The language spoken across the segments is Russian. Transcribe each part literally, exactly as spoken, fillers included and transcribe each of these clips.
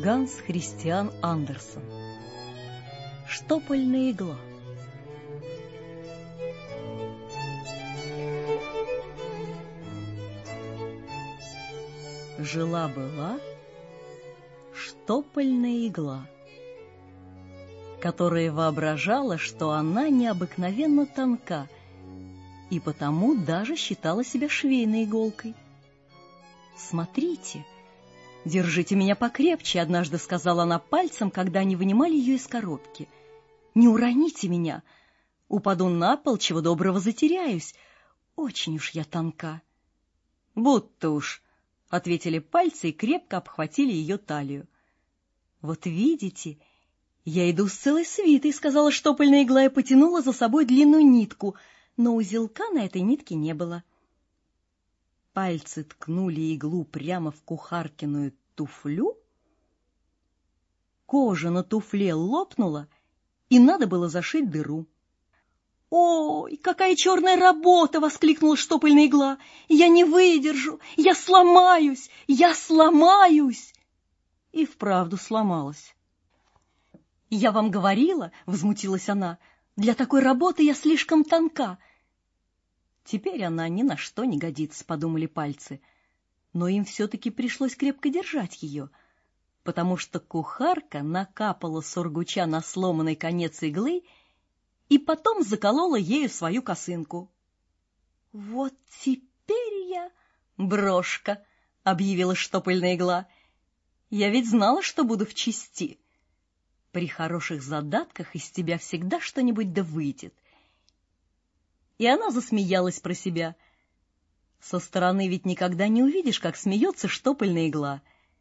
Ганс Христиан Андерсен. Штопольная игла. Жила-была штопольная игла, которая воображала, что она необыкновенно тонка, и потому даже считала себя швейной иголкой. «Смотрите, держите меня покрепче», — однажды сказала она пальцем, когда они вынимали ее из коробки. «Не уроните меня, упаду на пол, чего доброго затеряюсь. Очень уж я тонка». «Будто уж», — ответили пальцы и крепко обхватили ее талию. «Вот видите, я иду с целой свитой», — сказала штопольная игла и потянула за собой длинную нитку, но узелка на этой нитке не было. Пальцы ткнули иглу прямо в кухаркиную туфлю. Кожа на туфле лопнула, и надо было зашить дыру. «Ой, какая черная работа!» — воскликнула штопольная игла. «Я не выдержу! Я сломаюсь! Я сломаюсь!» И вправду сломалась. «Я вам говорила, — возмутилась она, — для такой работы я слишком тонка». Теперь она ни на что не годится, — подумали пальцы, но им все-таки пришлось крепко держать ее, потому что кухарка накапала сургуча на сломанный конец иглы и потом заколола ею свою косынку. «Вот теперь я брошка», — объявила штопольная игла. «Я ведь знала, что буду в чести. При хороших задатках из тебя всегда что-нибудь да выйдет». И она засмеялась про себя. Со стороны ведь никогда не увидишь, как смеется штопольная игла.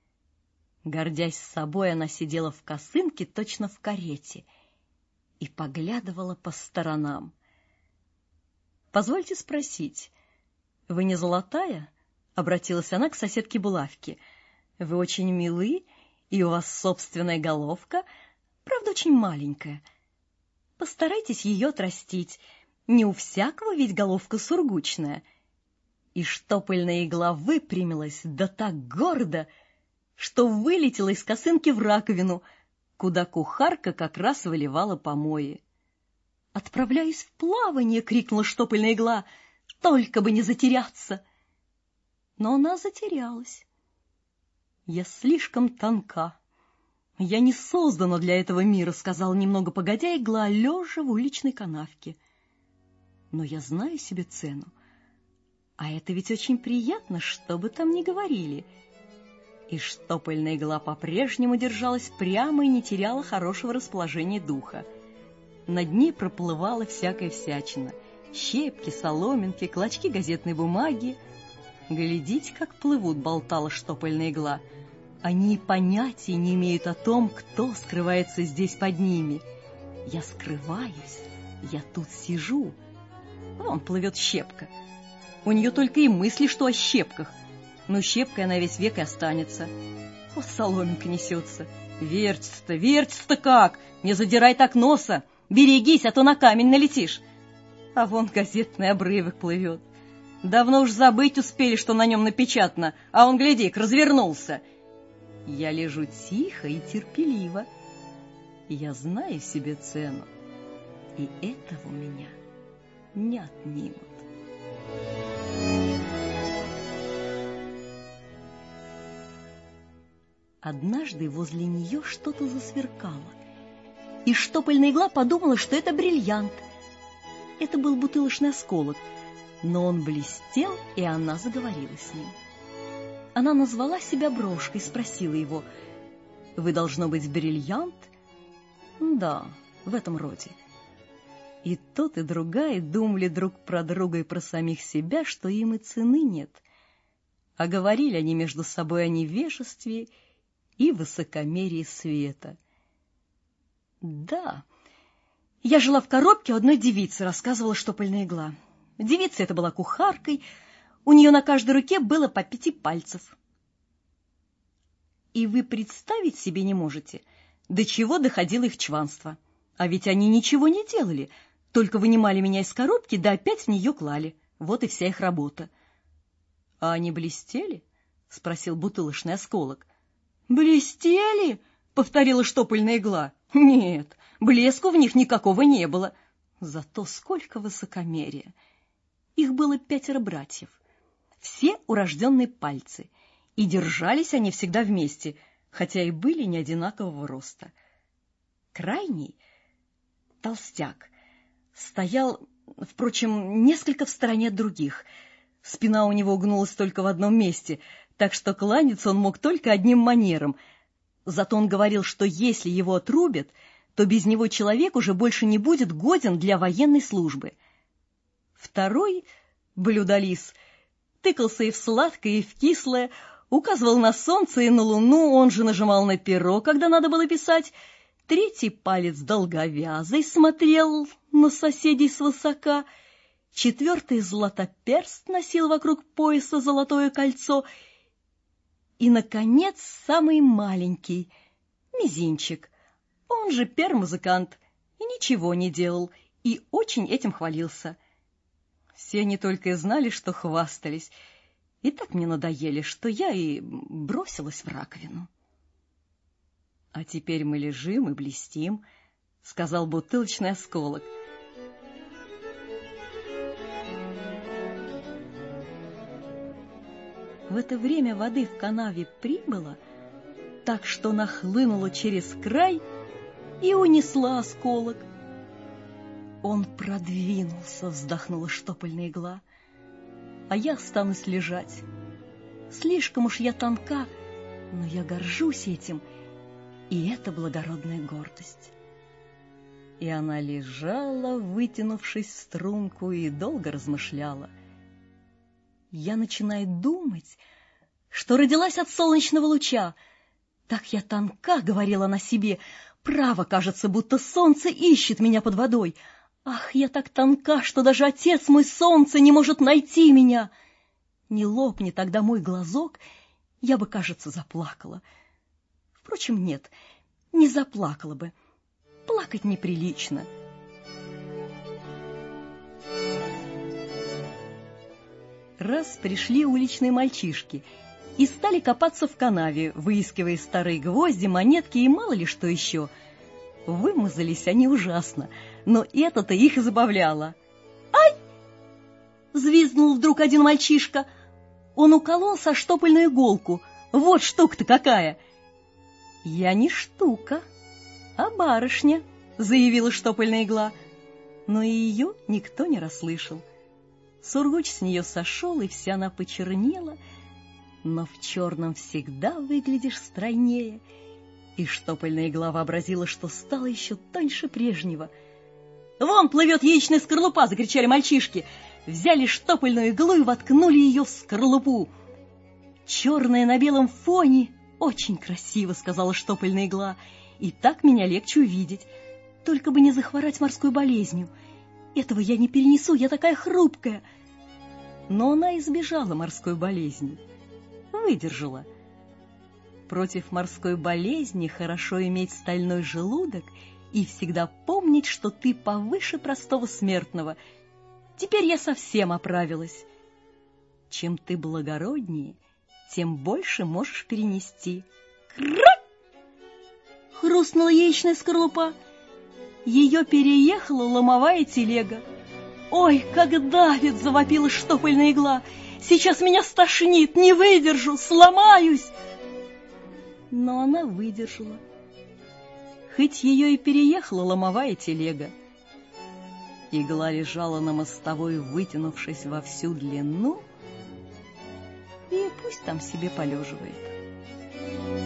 Гордясь собой, она сидела в косынке, точно в карете, и поглядывала по сторонам. «Позвольте спросить, вы не золотая?» — обратилась она к соседке Булавке. «Вы очень милы, и у вас собственная головка, правда, очень маленькая. Постарайтесь ее отрастить. Не у всякого ведь головка сургучная». И штопольная игла выпрямилась, да так гордо, что вылетела из косынки в раковину, куда кухарка как раз выливала помои. «Отправляюсь в плавание!» — крикнула штопольная игла. «Только бы не затеряться!» Но она затерялась. «Я слишком тонка. Я не создана для этого мира», — сказала немного погодя игла, лежа в уличной канавке. «Но я знаю себе цену. А это ведь очень приятно, что бы там ни говорили». И штопольная игла по-прежнему держалась прямо и не теряла хорошего расположения духа. Над ней проплывала всякая всячина: щепки, соломинки, клочки газетной бумаги. «Глядите, как плывут», — болтала штопольная игла. «Они и понятия не имеют о том, кто скрывается здесь под ними. Я скрываюсь, я тут сижу. Вон плывет щепка. У нее только и мысли, что о щепках. Но щепкой она весь век и останется. Вот соломинка несется. Вертится-то, вертится-то как! Не задирай так носа! Берегись, а то на камень налетишь!» А вон газетный обрывок плывет. Давно уж забыть успели, что на нем напечатано, а он, гляди-ка, развернулся. Я лежу тихо и терпеливо. Я знаю себе цену, и этого у меня не отнимут. Однажды возле нее что-то засверкало, и штопольная игла подумала, что это бриллиант. Это был бутылочный осколок, но он блестел, и она заговорила с ним. Она назвала себя брошкой, спросила его: «Вы, должно быть, бриллиант?» «Да, в этом роде». И тот, и другая думали друг про друга и про самих себя, что им и цены нет. А говорили они между собой о невежестве и высокомерии света. «Да, я жила в коробке у одной девицы», — рассказывала штопольная игла. Девица эта была кухаркой, у нее на каждой руке было по пяти пальцев. И вы представить себе не можете, до чего доходило их чванство. А ведь они ничего не делали, только вынимали меня из коробки, да опять в нее клали. Вот и вся их работа. — А они блестели? — спросил бутылочный осколок. — «Блестели?» — повторила штопольная игла. «Нет, блеску в них никакого не было. Зато сколько высокомерия!» Их было пятеро братьев, все урожденные пальцы, и держались они всегда вместе, хотя и были не одинакового роста. Крайний, толстяк, стоял, впрочем, несколько в стороне от других. Спина у него гнулась только в одном месте, так что кланяться он мог только одним манером. Зато он говорил, что если его отрубят, то без него человек уже больше не будет годен для военной службы. Второй, блюдолиз, тыкался и в сладкое, и в кислое, указывал на солнце и на луну, он же нажимал на перо, когда надо было писать. Третий палец долговязый смотрел на соседей свысока. Четвертый златоперст носил вокруг пояса золотое кольцо. И, наконец, самый маленький, мизинчик, он же пер-музыкант, и ничего не делал, и очень этим хвалился. Все они только и знали, что хвастались, и так мне надоели, что я и бросилась в раковину. — А теперь мы лежим и блестим, — сказал бутылочный осколок. В это время воды в канаве прибыло, так что нахлынула через край и унесла осколок. Он продвинулся, вздохнула штопольная игла, а я останусь лежать. Слишком уж я тонка, но я горжусь этим, и это благородная гордость. И она лежала, вытянувшись в струнку, и долго размышляла. Я начинаю думать, что родилась от солнечного луча. Так я тонка, — говорила она себе, — право, кажется, будто солнце ищет меня под водой. Ах, я так тонка, что даже отец мой солнце не может найти меня. Не лопни тогда мой глазок, я бы, кажется, заплакала. Впрочем, нет, не заплакала бы. Плакать неприлично. Раз пришли уличные мальчишки и стали копаться в канаве, выискивая старые гвозди, монетки и мало ли что еще. Вымазались они ужасно, но это-то их и забавляло. «Ай!» — взвизгнул вдруг один мальчишка. Он уколол со штопольную иголку. Вот штука-то какая! «Я не штука, а барышня», — заявила штопольная игла. Но и ее никто не расслышал. Сургуч с нее сошел, и вся она почернела, но в черном всегда выглядишь стройнее. И штопольная игла вообразила, что стала еще тоньше прежнего. «Вон плывет яичная скорлупа!» — закричали мальчишки. Взяли штопольную иглу и воткнули ее в скорлупу. «Черная на белом фоне очень красиво», — сказала штопольная игла. «И так меня легче увидеть. Только бы не захворать морской болезнью. Этого я не перенесу, я такая хрупкая». Но она избежала морской болезни, выдержала. Против морской болезни хорошо иметь стальной желудок и всегда помнить, что ты повыше простого смертного. Теперь я совсем оправилась. Чем ты благороднее, тем больше можешь перенести. Крак! Хрустнула яичная скорлупа. Ее переехала ломовая телега. «Ой, как давит!» — завопила штопольная игла. «Сейчас меня стошнит, не выдержу, сломаюсь!» Но она выдержала. Хоть ее и переехала ломовая телега. Игла лежала на мостовой, вытянувшись во всю длину, и пусть там себе полеживает.